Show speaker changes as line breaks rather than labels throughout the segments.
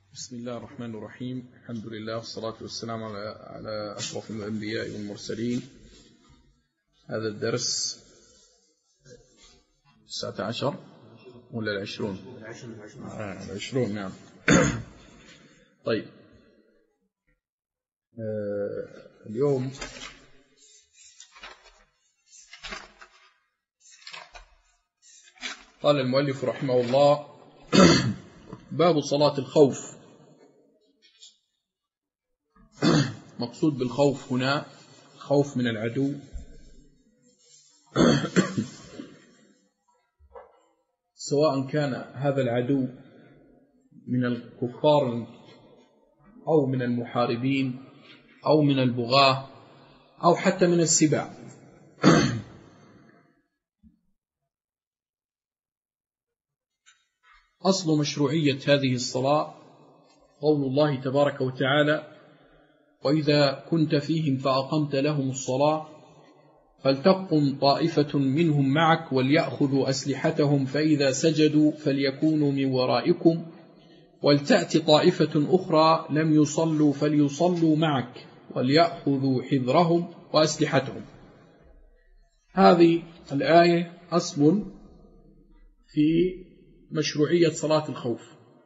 بسم الله الرحمن الرحيم. الحمد لله والصلاة والسلام على أشرف الأنبياء والمرسلين. هذا الدرس 19 ولا 20؟ 20 نعم. طيب، اليوم قال المؤلف رحمه الله: باب صلاة الخوف. مقصود بالخوف هنا خوف من العدو، سواء كان هذا العدو من الكفار أو من المحاربين أو من البغاة أو حتى من السباع. أصل مشروعية هذه الصلاة قول الله تبارك وتعالى: وإذا كنت فيهم فأقمت لهم الصلاة فلتقم طائفة منهم معك وليأخذوا أسلحتهم فإذا سجدوا فليكونوا من ورائكم ولتأت طائفة أخرى لم يصلوا فليصلوا معك وليأخذوا حذرهم وأسلحتهم. هذه الآية أصل في مشروعية صلاة الخوف،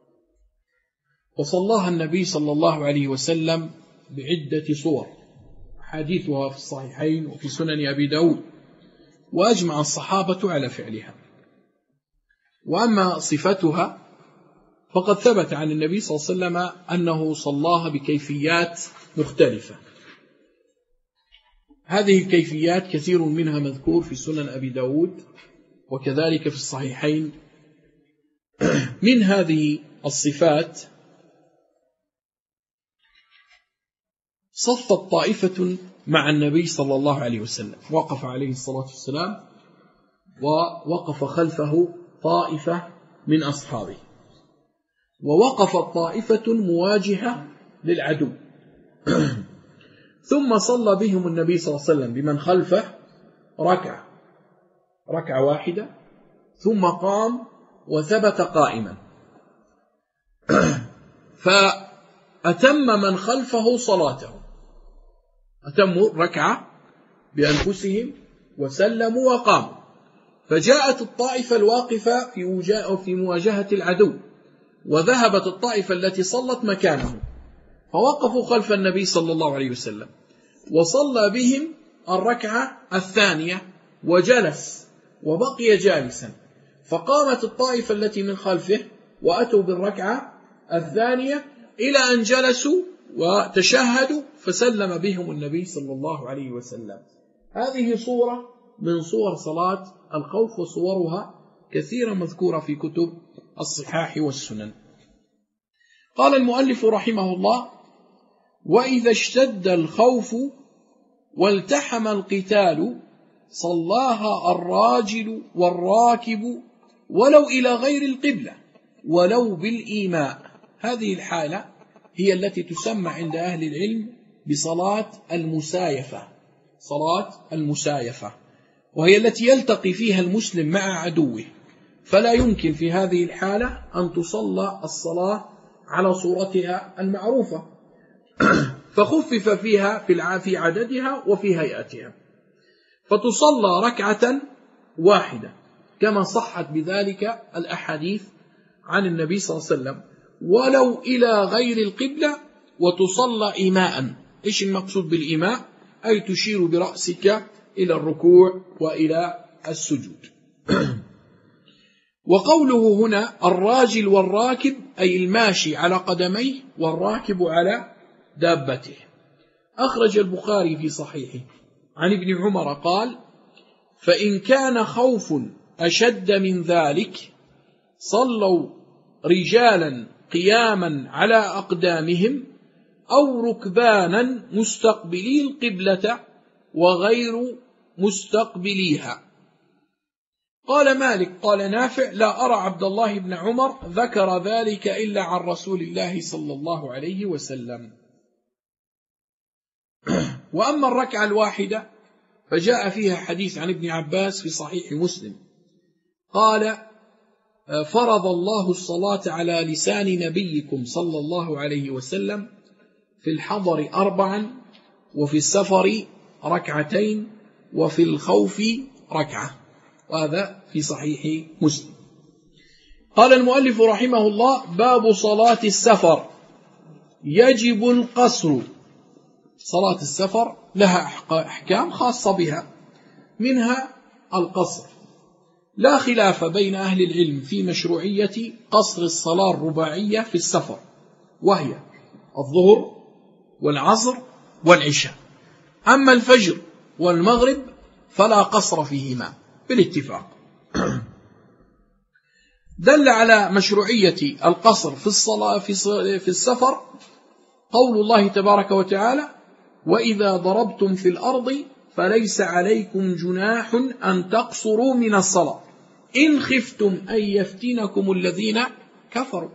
وصلاها النبي صلى الله عليه وسلم بعدة صور، حديثها في الصحيحين وفي سنن أبي داود، وأجمع الصحابة على فعلها. وأما صفتها فقد ثبت عن النبي صلى الله عليه وسلم أنه صلاها بكيفيات مختلفة. هذه الكيفيات كثير منها مذكور في سنن أبي داود وكذلك في الصحيحين. من هذه الصفات: صفت طائفة مع النبي صلى الله عليه وسلم، وقف عليه الصلاة والسلام ووقف خلفه طائفة من أصحابه، ووقفت طائفة مواجهة للعدو ثم صلى بهم النبي صلى الله عليه وسلم بمن خلفه ركعة واحدة، ثم قام وثبت قائما، فأتم من خلفه صلاته، أتموا ركعة بأنفسهم وسلموا وقاموا. فجاءت الطائفة الواقفة في مواجهة العدو، وذهبت الطائفة التي صلت مكانهم، فوقفوا خلف النبي صلى الله عليه وسلم وصلى بهم الركعة الثانية وجلس وبقي جالسا، فقامت الطائفة التي من خلفه وأتوا بالركعة الثانية إلى أن جلسوا وتشهدوا فسلم بهم النبي صلى الله عليه وسلم. هذه صورة من صور صلاة الخوف، وصورها كثيرة مذكورة في كتب الصحاح والسنن. قال المؤلف رحمه الله: وإذا اشتد الخوف والتحم القتال صلاها الراجل والراكب ولو إلى غير القبلة ولو بالإيماء. هذه الحالة هي التي تسمى عند أهل العلم بصلاة المسايفة، صلاة المسايفة، وهي التي يلتقي فيها المسلم مع عدوه، فلا يمكن في هذه الحالة أن تصلى الصلاة على صورتها المعروفة، فخفف فيها في عددها وفي هيئتها، فتصلى ركعة واحدة كما صحت بذلك الأحاديث عن النبي صلى الله عليه وسلم، ولو إلى غير القبلة، وتصلى إيماء. إيش المقصود بالإيماء؟ أي تشير برأسك إلى الركوع وإلى السجود. وقوله هنا الراجل والراكب أي الماشي على قدميه والراكب على دابته. أخرج البخاري في صحيحه عن ابن عمر قال: فإن كان خوف أشد من ذلك صلوا رجالا قياما على أقدامهم أو ركبانا مستقبلي القبلة وغير مستقبليها. قال مالك قال نافع: لا أرى عبد الله بن عمر ذكر ذلك إلا عن رسول الله صلى الله عليه وسلم. وأما الركعة الواحدة فجاء فيها حديث عن ابن عباس في صحيح مسلم قال: فرض الله الصلاة على لسان نبيكم صلى الله عليه وسلم في الحضر 4 وفي السفر 2 وفي الخوف 1. وهذا في صحيح مسلم. قال المؤلف رحمه الله: باب صلاة السفر يجب القصر. صلاة السفر لها أحكام خاصة بها، منها القصر. لا خلاف بين أهل العلم في مشروعية قصر الصلاة الرباعية في السفر، وهي الظهر والعصر والعشاء. أما الفجر والمغرب فلا قصر فيهما بالاتفاق. دل على مشروعية القصر في الصلاة في السفر قول الله تبارك وتعالى: وإذا ضربتم في الأرض فليس عليكم جناح أن تقصروا من الصلاة إن خفتم أن يفتنكم الذين كفروا.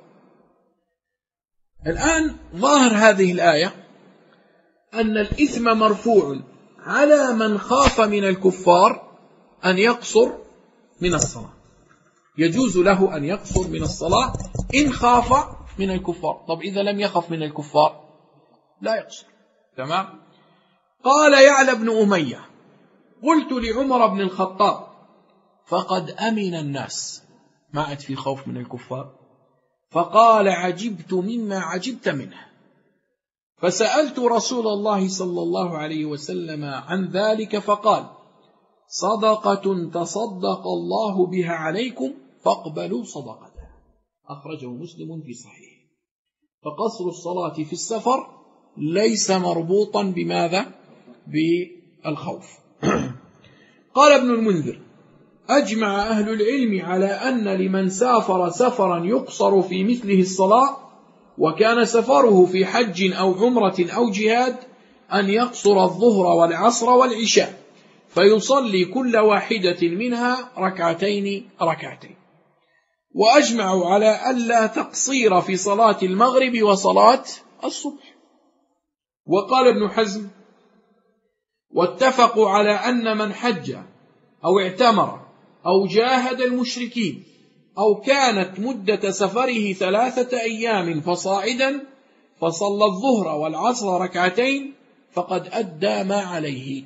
الآن ظاهر هذه الآية أن الإثم مرفوع على من خاف من الكفار أن يقصر من الصلاة. يجوز له أن يقصر من الصلاة إن خاف من الكفار. طب إذا لم يخف من الكفار لا يقصر. تمام. قال يعلى بن أمية: قلت لعمر بن الخطاب: فقد أمن الناس، ما عاد في خوف من الكفار. فقال: عجبت مما عجبت منه. فسألت رسول الله صلى الله عليه وسلم عن ذلك فقال: صدقة تصدق الله بها عليكم فاقبلوا صدقتها. أخرجه مسلم في صحيح. فقصر الصلاة في السفر ليس مربوطا بماذا؟ بالخوف. قال ابن المنذر: أجمع أهل العلم على أن لمن سافر سفرا يقصر في مثله الصلاة وكان سفره في حج أو عمرة أو جهاد أن يقصر الظهر والعصر والعشاء فيصلي كل واحدة منها 2 2. وأجمعوا على ألا تقصير في صلاة المغرب وصلاة الصبح. وقال ابن حزم: واتفقوا على أن من حج أو اعتمر أو جاهد المشركين أو كانت مدة سفره 3 أيام فصاعدا فصلى الظهر والعصر 2 فقد أدى ما عليه.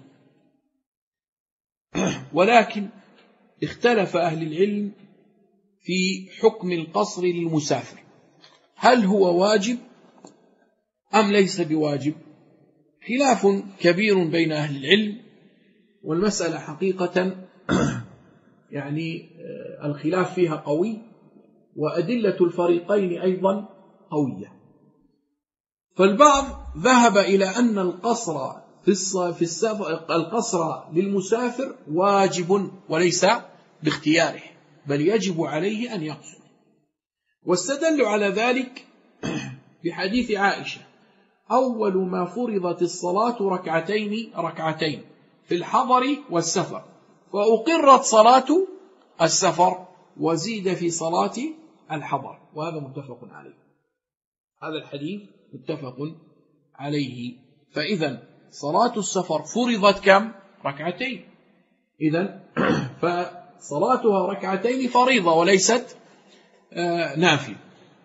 ولكن اختلف أهل العلم في حكم القصر للمسافر، هل هو واجب أم ليس بواجب؟ خلاف كبير بين أهل العلم، والمسألة حقيقة يعني الخلاف فيها قوي، وأدلة الفريقين أيضا قوية. فالبعض ذهب إلى أن القصر القصر للمسافر واجب وليس باختياره، بل يجب عليه أن يقصر. واستدلوا على ذلك بحديث عائشة: أول ما فرضت الصلاة 2 في الحضر والسفر، فأقرت صلاة السفر وزيد في صلاة الحضر. وهذا متفق عليه، هذا الحديث متفق عليه. فإذا صلاة السفر فرضت كم؟ 2. إذن فصلاتها 2 فريضة وليست نافلة.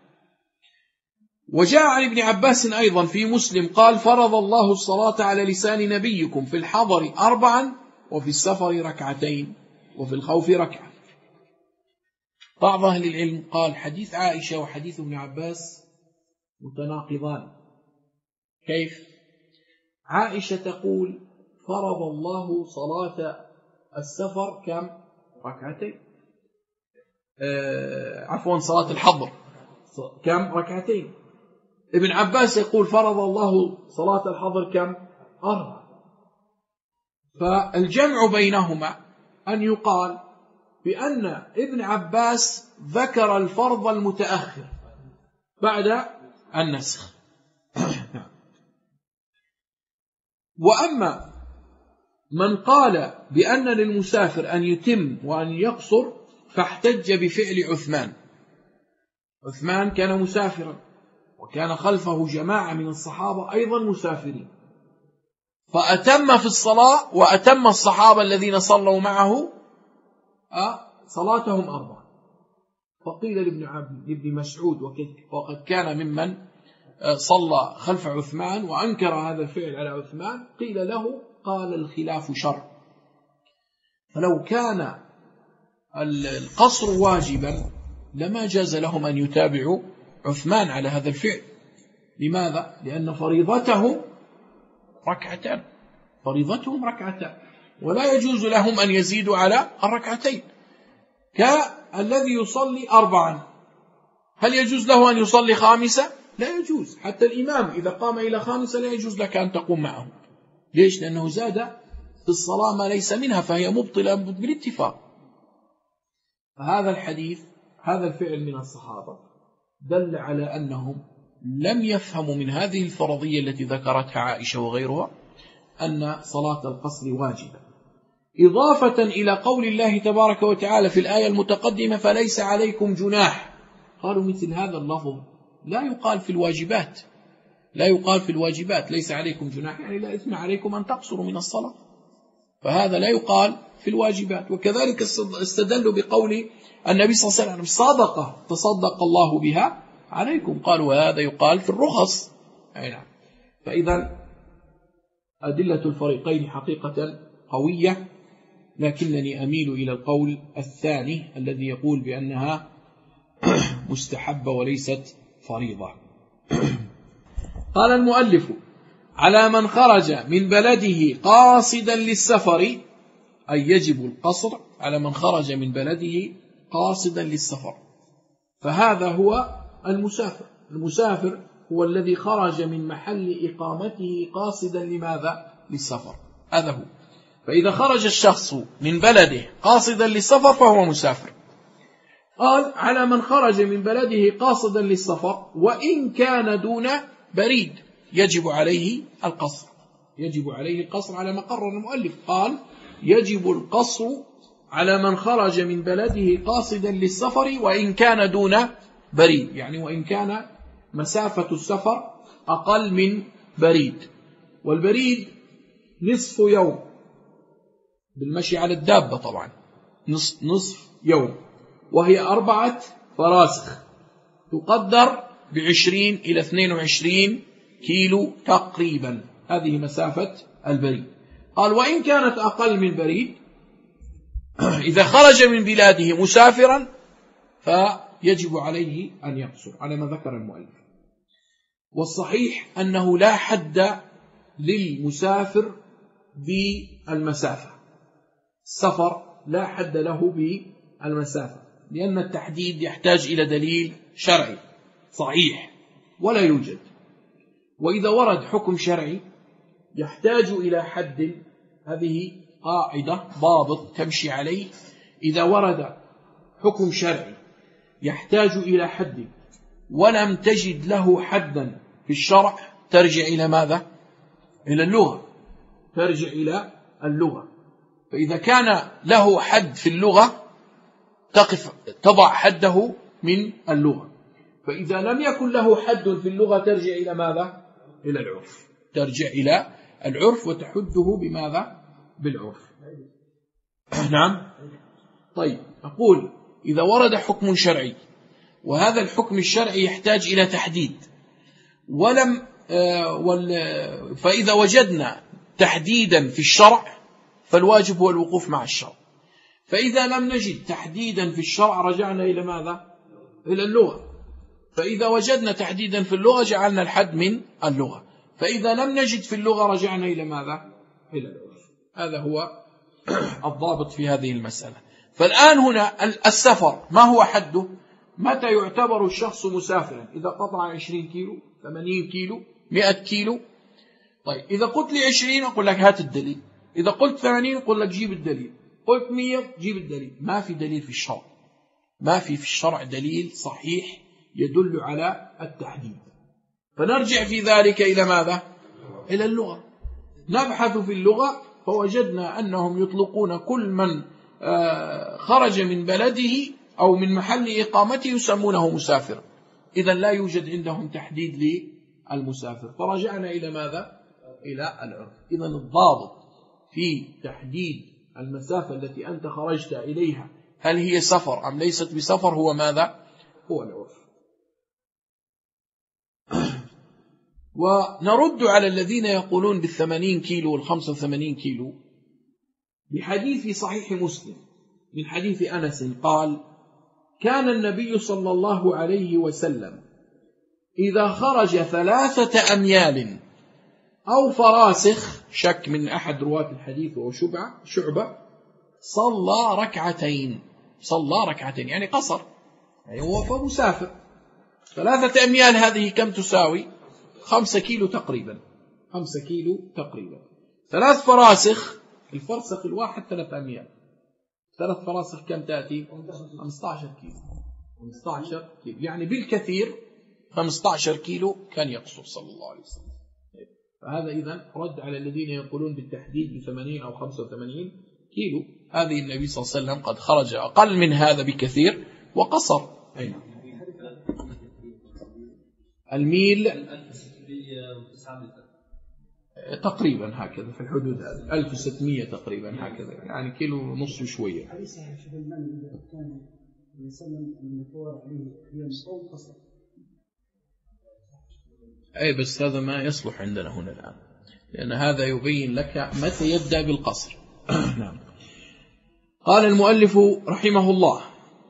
وجاء عن ابن عباس أيضا في مسلم قال: فرض الله الصلاة على لسان نبيكم في الحضر 4 وفي السفر 2 وفي الخوف 1. بعض أهل العلم قال حديث عائشة وحديث ابن عباس متناقضان. كيف؟ عائشة تقول: فرض الله صلاة السفر كم؟ 2. عفوا، صلاة الحضر كم؟ 2. ابن عباس يقول: فرض الله صلاة الحضر كم؟ 4. فالجمع بينهما أن يقال بأن ابن عباس ذكر الفرض المتأخر بعد النسخ. وأما من قال بأن للمسافر أن يتم وأن يقصر فاحتج بفعل عثمان. عثمان كان مسافرا وكان خلفه جماعة من الصحابة أيضا مسافرين، فأتم في الصلاة وأتم الصحابة الذين صلوا معه صلاتهم 4. فقيل لابن مسعود وقد كان ممن صلى خلف عثمان وأنكر هذا الفعل على عثمان، قيل له قال الخلاف شر، فلو كان القصر واجبا لما جاز لهم أن يتابعوا عثمان على هذا الفعل. لماذا؟ لأن فريضتهم ركعتان ولا يجوز لهم أن يزيدوا على الركعتين، كالذي يصلي 4 هل يجوز له أن يصلي 5؟ لا يجوز. حتى الإمام إذا قام إلى 5 لا يجوز لك أن تقوم معه. ليش؟ لأنه زاد في الصلاة ما ليس منها فهي مبطلة بالاتفاق. فهذا الحديث، هذا الفعل من الصحابة دل على أنهم لم يفهموا من هذه الفرضية التي ذكرتها عائشة وغيرها أن صلاة القصر واجبة، إضافة إلى قول الله تبارك وتعالى في الآية المتقدمة فليس عليكم جناح. قالوا مثل هذا اللفظ لا يقال في الواجبات، ليس عليكم جناح يعني لا إثم عليكم أن تقصروا من الصلاة، فهذا لا يقال في الواجبات. وكذلك استدلوا بقول النبي صلى الله عليه وسلم صدقة تصدق الله بها عليكم، قالوا هذا يقال في الرخص. فإذا أدلة الفريقين حقيقة قوية، لكنني أميل إلى القول الثاني الذي يقول بأنها مستحبة وليست فريضة. قال المؤلف على من خرج من بلده قاصدا للسفر، أي يجب القصر على من خرج من بلده قاصدا للسفر، فهذا هو المسافر هو الذي خرج من محل إقامته قاصدا لماذا؟ للسفر، هذا هو. فإذا خرج الشخص من بلده قاصدا للسفر فهو مسافر. قال على من خرج من بلده قاصدا للسفر وإن كان دون بريد يجب عليه القصر على ما قرر المؤلف. قال يجب القصر على من خرج من بلده قاصدا للسفر وإن كان دون بريد، يعني وإن كان مسافة السفر أقل من بريد، والبريد نصف يوم بالمشي على الدابة طبعا، نصف يوم، وهي 4 فراسخ تقدر 20 إلى 22 كيلو تقريبا، هذه مسافة البريد. قال وإن كانت أقل من بريد إذا خرج من بلاده مسافرا فيجب عليه أن يقصر على ما ذكر المؤلف. والصحيح أنه لا حد للمسافر بالمسافة، السفر لا حد له بالمسافة، لأن التحديد يحتاج إلى دليل شرعي صحيح ولا يوجد. وإذا ورد حكم شرعي يحتاج إلى حد، هذه قاعدة ضابط تمشي عليه، إذا ورد حكم شرعي يحتاج إلى حد ولم تجد له حدا في الشرع ترجع إلى ماذا؟ إلى اللغة، ترجع إلى اللغة. فإذا كان له حد في اللغة تضع حده من اللغة، فإذا لم يكن له حد في اللغة ترجع إلى ماذا؟ إلى العرف، ترجع إلى العرف وتحده بماذا؟ بالعرف. نعم. طيب أقول إذا ورد حكم شرعي وهذا الحكم الشرعي يحتاج إلى تحديد فإذا وجدنا تحديدا في الشرع فالواجب هو الوقوف مع الشرع، فإذا لم نجد تحديدا في الشرع رجعنا إلى ماذا؟ إلى اللغة، فإذا وجدنا تحديدا في اللغة جعلنا الحد من اللغة، فإذا لم نجد في اللغة رجعنا إلى ماذا؟ إلى العرف. هذا هو الضابط في هذه المسألة. فالآن هنا السفر ما هو حده؟ متى يعتبر الشخص مسافرا؟ إذا قطع 20 كيلو، 80 كيلو، 100 كيلو. طيب إذا قلت لي 20 أقول لك هات الدليل، إذا قلت 80 أقول لك جيب الدليل، قلت 100 جيب الدليل. ما في دليل في الشرع، ما في الشرع دليل صحيح يدل على التحديد. فنرجع في ذلك إلى ماذا؟ إلى اللغة، نبحث في اللغة فوجدنا أنهم يطلقون كل من خرج من بلده أو من محل إقامته يسمونه مسافر، إذا لا يوجد عندهم تحديد للمسافر، فرجعنا إلى ماذا؟ إلى العرف. إذا الضابط في تحديد المسافة التي أنت خرجت إليها هل هي سفر أم ليست بسفر هو ماذا؟ هو العرف. ونرد على الذين يقولون بال80 كيلو وال85 كيلو بحديث صحيح مسلم من حديث أنس قال: كان النبي صلى الله عليه وسلم إذا خرج 3 أميال أو فراسخ، شك من أحد رواة الحديث وهو شعبة، صلى ركعتين يعني قصر، يعني هو مسافر. 3 أميال هذه كم تساوي؟ 5 كيلو تقريبا. 3 فراسخ، الفرسخ الواحد 3 أميال، 3 فراسخ كم تأتي؟ 15 كيلو، يعني بالكثير 15 كيلو كان يقصر صلى الله عليه وسلم. فهذا إذن رد على الذين يقولون بالتحديد ب80 أو 85 كيلو. هذه النبي صلى الله عليه وسلم قد خرج أقل من هذا بكثير وقصر. أين الميل تقريبا هكذا في الحدود هذه، 1600 تقريبا هكذا، يعني كيلو ونص شوية. أي بس هذا ما يصلح عندنا هنا الآن، لأن هذا يبين لك متى يبدأ بالقصر. نعم. قال المؤلف رحمه الله: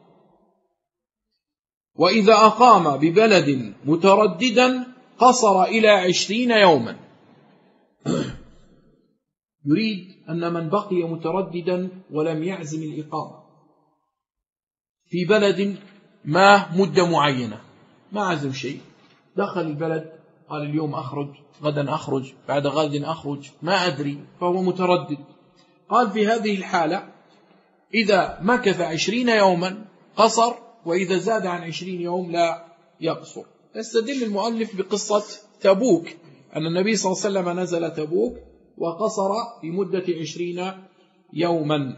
وإذا أقام ببلد مترددا قصر إلى 20 يوما. يريد أن من بقي مترددا ولم يعزم الإقامة في بلد ما مدة معينة، ما عزم شيء، دخل البلد قال اليوم أخرج، غدا أخرج، بعد غد أخرج، ما أدري، فهو متردد. قال في هذه الحالة إذا مكث 20 يوما قصر، وإذا زاد عن 20 يوم لا يقصر. يستدل المؤلف بقصة تبوك، أن النبي صلى الله عليه وسلم نزل تبوك وقصر في مدة 20 يوما.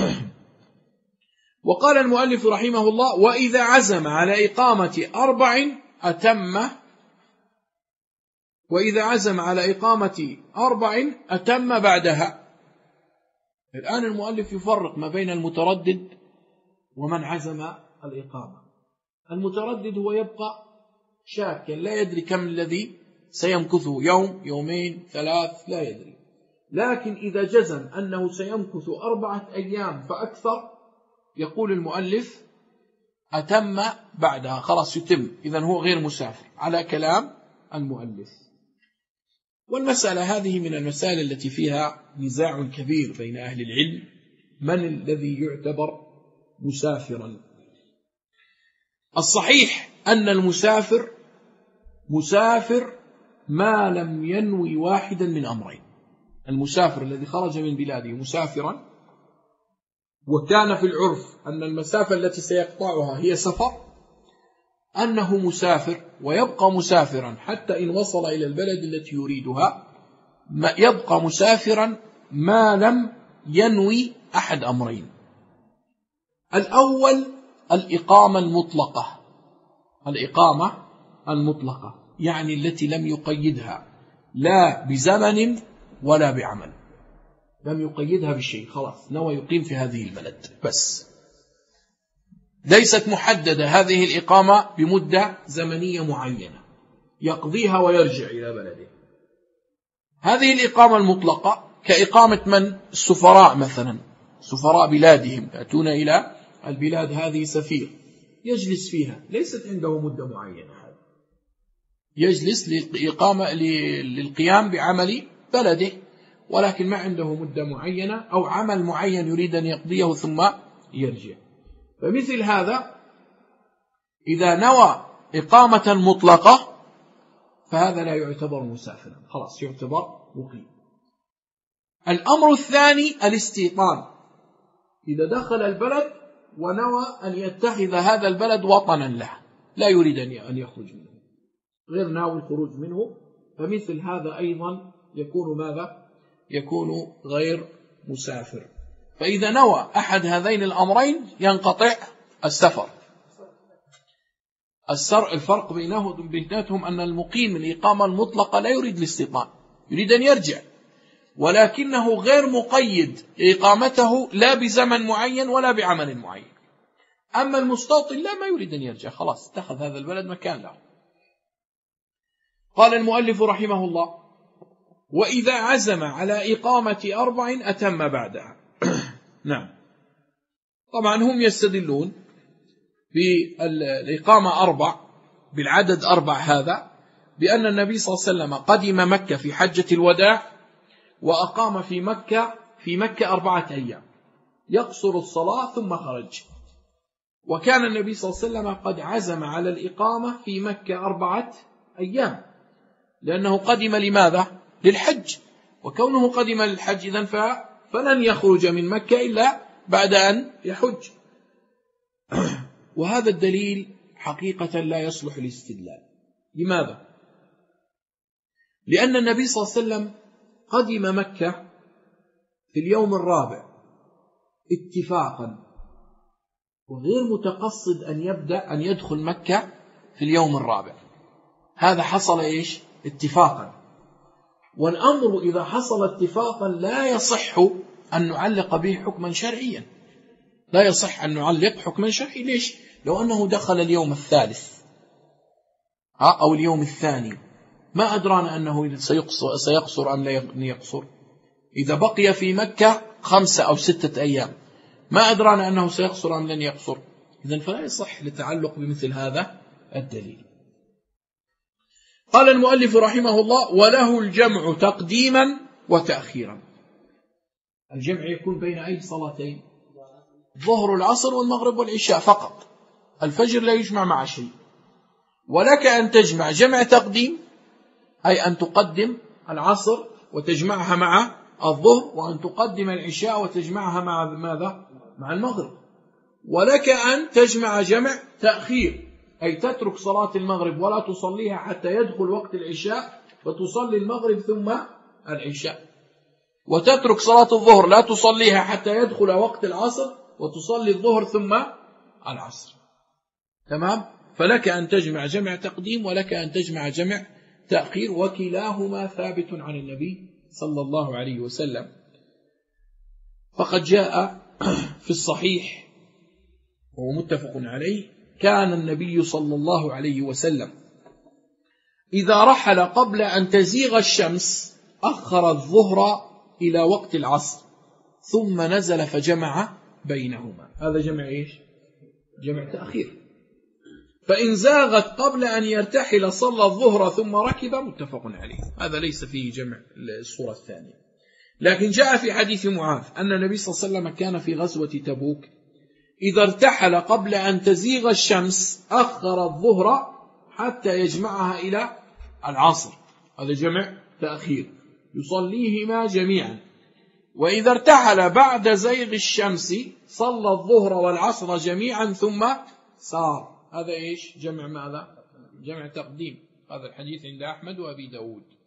وقال المؤلف رحمه الله: وإذا عزم على إقامة 4 أتم بعدها. الآن المؤلف يفرق ما بين المتردد ومن عزم الإقامة. المتردد هو يبقى شاكا لا يدري كم الذي سيمكثه، يوم، يومين، 3، لا يدري. لكن إذا جزم أنه سيمكث 4 أيام فأكثر، يقول المؤلف أتم بعدها، خلاص يتم، إذن هو غير مسافر على كلام المؤلف. والمسألة هذه من المسائل التي فيها نزاع كبير بين أهل العلم، من الذي يعتبر مسافرا. الصحيح أن المسافر مسافر ما لم ينوي واحدا من أمرين. المسافر الذي خرج من بلاده مسافرا، وكان في العرف أن المسافة التي سيقطعها هي سفر، أنه مسافر ويبقى مسافرا حتى إن وصل إلى البلد التي يريدها، يبقى مسافرا ما لم ينوي أحد أمرين. الأول الإقامة المطلقة، يعني التي لم يقيدها لا بزمن ولا بعمل، لم يقيدها بشيء، خلاص نوى يقيم في هذه البلد بس، ليست محددة هذه الإقامة بمدة زمنية معينة يقضيها ويرجع إلى بلده. هذه الإقامة المطلقة كإقامة من؟ السفراء مثلا، سفراء بلادهم يأتون إلى البلاد، هذه سفير يجلس فيها، ليست عنده مدة معينة، يجلس للقيام بعمل بلده، ولكن ما عنده مدة معينة أو عمل معين يريد أن يقضيه ثم يرجع. فمثل هذا إذا نوى إقامة مطلقة فهذا لا يعتبر مسافرا، خلاص يعتبر مقيم. الأمر الثاني الاستيطان، إذا دخل البلد ونوى أن يتخذ هذا البلد وطنا له، لا يريد أن يخرج منه، غير ناوي الخروج منه، فمثل هذا أيضا يكون ماذا؟ يكون غير مسافر. فإذا نوى أحد هذين الأمرين ينقطع السفر. الفرق بيناتهم أن المقيم الإقامة المطلقة لا يريد الاستيطان، يريد أن يرجع، ولكنه غير مقيد إقامته لا بزمن معين ولا بعمل معين، أما المستوطن لا، ما يريد أن يرجع، خلاص اتخذ هذا البلد مكان له. قال المؤلف رحمه الله: وإذا عزم على إقامة 4 أتم بعدها. نعم، طبعا هم يستدلون بالإقامة 4 بالعدد 4 هذا بأن النبي صلى الله عليه وسلم قدم مكة في حجة الوداع وأقام في مكة 4 أيام يقصر الصلاة ثم خرج، وكان النبي صلى الله عليه وسلم قد عزم على الإقامة في مكة 4 أيام لأنه قدم لماذا؟ للحج، وكونه قدم للحج إذن فلن يخرج من مكة إلا بعد أن يحج. وهذا الدليل حقيقة لا يصلح الاستدلال. لماذا؟ لأن النبي صلى الله عليه وسلم قدم مكة في اليوم 4 اتفاقا، وغير متقصد أن يدخل مكة في اليوم 4. هذا حصل إيش؟ اتفاقا. والأمر إذا حصل اتفاقا لا يصح أن نعلق به حكما شرعيا، لا يصح أن نعلق حكما شرعي. ليش؟ لو أنه دخل اليوم 3 أو اليوم 2 ما أدرانا أنه سيقصر أم لا يقصر. إذا بقي في مكة 5 أو 6 أيام ما أدرانا أنه سيقصر أم لن يقصر. إذن فلا يصح للتعلق بمثل هذا الدليل. قال المؤلف رحمه الله: وله الجمع تقديما وتأخيرا. الجمع يكون بين أي صلاتين؟ الظهر العصر والمغرب والعشاء فقط، الفجر لا يجمع مع شيء. ولك أن تجمع جمع تقديم، أي أن تقدم العصر وتجمعها مع الظهر، وأن تقدم العشاء وتجمعها مع ماذا؟ مع المغرب. ولك أن تجمع جمع تأخير، أي تترك صلاة المغرب ولا تصليها حتى يدخل وقت العشاء وتصلي المغرب ثم العشاء، وتترك صلاة الظهر لا تصليها حتى يدخل وقت العصر وتصلي الظهر ثم العصر. تمام؟ فلك أن تجمع جمع تقديم ولك أن تجمع جمع تأخير، وكلاهما ثابت عن النبي صلى الله عليه وسلم. فقد جاء في الصحيح ومتفق عليه: كان النبي صلى الله عليه وسلم إذا رحل قبل أن تزيغ الشمس أخر الظهر إلى وقت العصر ثم نزل فجمع بينهما. هذا جمع إيش؟ جمع تأخير. فإن زاغت قبل أن يرتحل صلى الظهر ثم ركب، متفق عليه. هذا ليس فيه جمع الصورة الثانية. لكن جاء في حديث معاذ أن النبي صلى الله عليه وسلم كان في غزوة تبوك إذا ارتحل قبل أن تزيغ الشمس أخر الظهر حتى يجمعها إلى العصر. هذا جمع تأخير، يصليهما جميعا. وإذا ارتحل بعد زيغ الشمس صلى الظهر والعصر جميعا ثم سار. هذا إيش؟ جمع ماذا؟ جمع تقديم. هذا الحديث عند أحمد وأبي داود.